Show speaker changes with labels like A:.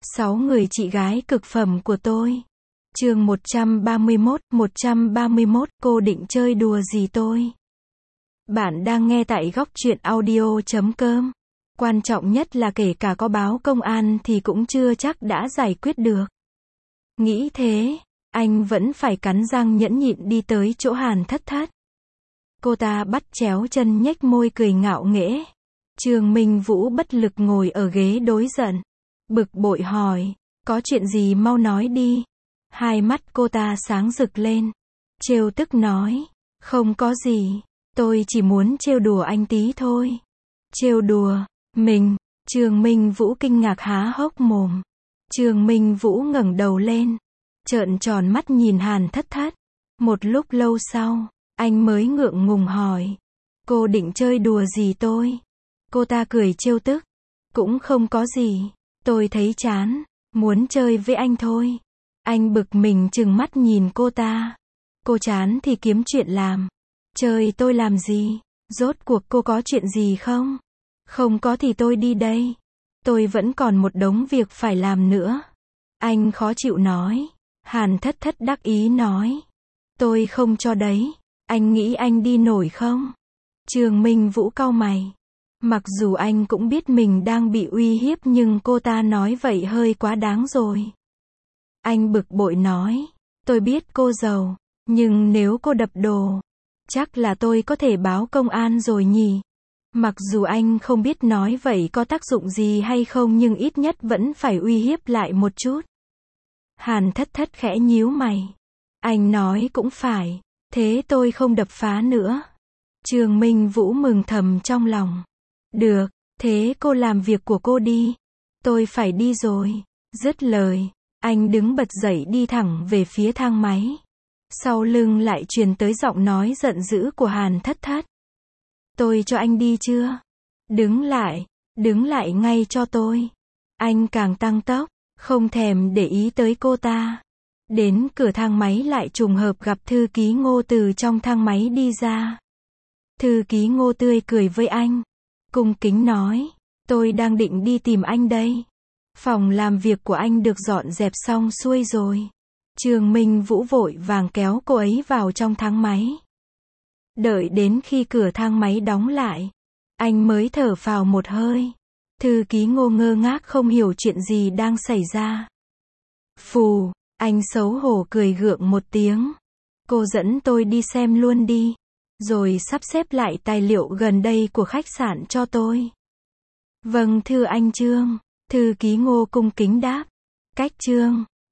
A: 6 người chị gái cực phẩm của tôi. Chương 131, cô định chơi đùa gì tôi? Bạn đang nghe tại góc truyện audio.com. Quan trọng nhất là kể cả có báo công an thì cũng chưa chắc đã giải quyết được. Nghĩ thế, anh vẫn phải cắn răng nhẫn nhịn đi tới chỗ Hàn Thất Thất. Cô ta bắt chéo chân nhếch môi cười ngạo nghễ. Trương Minh Vũ bất lực ngồi ở ghế đối diện. Bực bội hỏi, có chuyện gì mau nói đi. Hai mắt cô ta sáng rực lên. Trêu tức nói, không có gì, tôi chỉ muốn trêu đùa anh tí thôi. Trêu đùa, mình, Trương Minh Vũ kinh ngạc há hốc mồm. Trương Minh Vũ ngẩng đầu lên, trợn tròn mắt nhìn Hàn Thất Thất. Một lúc lâu sau, anh mới ngượng ngùng hỏi, cô định chơi đùa gì tôi? Cô ta cười trêu tức, cũng không có gì, tôi thấy chán, muốn chơi với anh thôi. Anh bực mình trừng mắt nhìn cô ta. Cô chán thì kiếm chuyện làm. Chơi tôi làm gì? Rốt cuộc cô có chuyện gì không? Không có thì tôi đi đây. Tôi vẫn còn một đống việc phải làm nữa. Anh khó chịu nói. Hàn Thất Thất đắc ý nói. Tôi không cho đấy. Anh nghĩ anh đi nổi không? Trương Minh Vũ cau mày. Mặc dù anh cũng biết mình đang bị uy hiếp nhưng cô ta nói vậy hơi quá đáng rồi. Anh bực bội nói, tôi biết cô giàu, nhưng nếu cô đập đồ, chắc là tôi có thể báo công an rồi nhỉ. Mặc dù anh không biết nói vậy có tác dụng gì hay không nhưng ít nhất vẫn phải uy hiếp lại một chút. Hàn Thất Thất khẽ nhíu mày. Anh nói cũng phải, thế tôi không đập phá nữa. Trương Minh Vũ mừng thầm trong lòng. Được, thế cô làm việc của cô đi. Tôi phải đi rồi. Dứt lời, anh đứng bật dậy đi thẳng về phía thang máy. Sau lưng lại truyền tới giọng nói giận dữ của Hàn Thất Thất. Tôi cho anh đi chưa? Đứng lại ngay cho tôi. Anh càng tăng tốc, không thèm để ý tới cô ta. Đến cửa thang máy lại trùng hợp gặp thư ký Ngô từ trong thang máy đi ra. Thư ký Ngô tươi cười với anh. Cung kính nói, tôi đang định đi tìm anh đây. Phòng làm việc của anh được dọn dẹp xong xuôi rồi. Trương Minh Vũ vội vàng kéo cô ấy vào trong thang máy. Đợi đến khi cửa thang máy đóng lại, anh mới thở phào một hơi. Thư ký Ngô ngơ ngác không hiểu chuyện gì đang xảy ra. Phù, anh xấu hổ cười gượng một tiếng. Cô dẫn tôi đi xem luôn đi. Rồi sắp xếp lại tài liệu gần đây của khách sạn cho tôi. Vâng thưa anh Trương. Thư ký Ngô cung kính đáp. Cách Trương.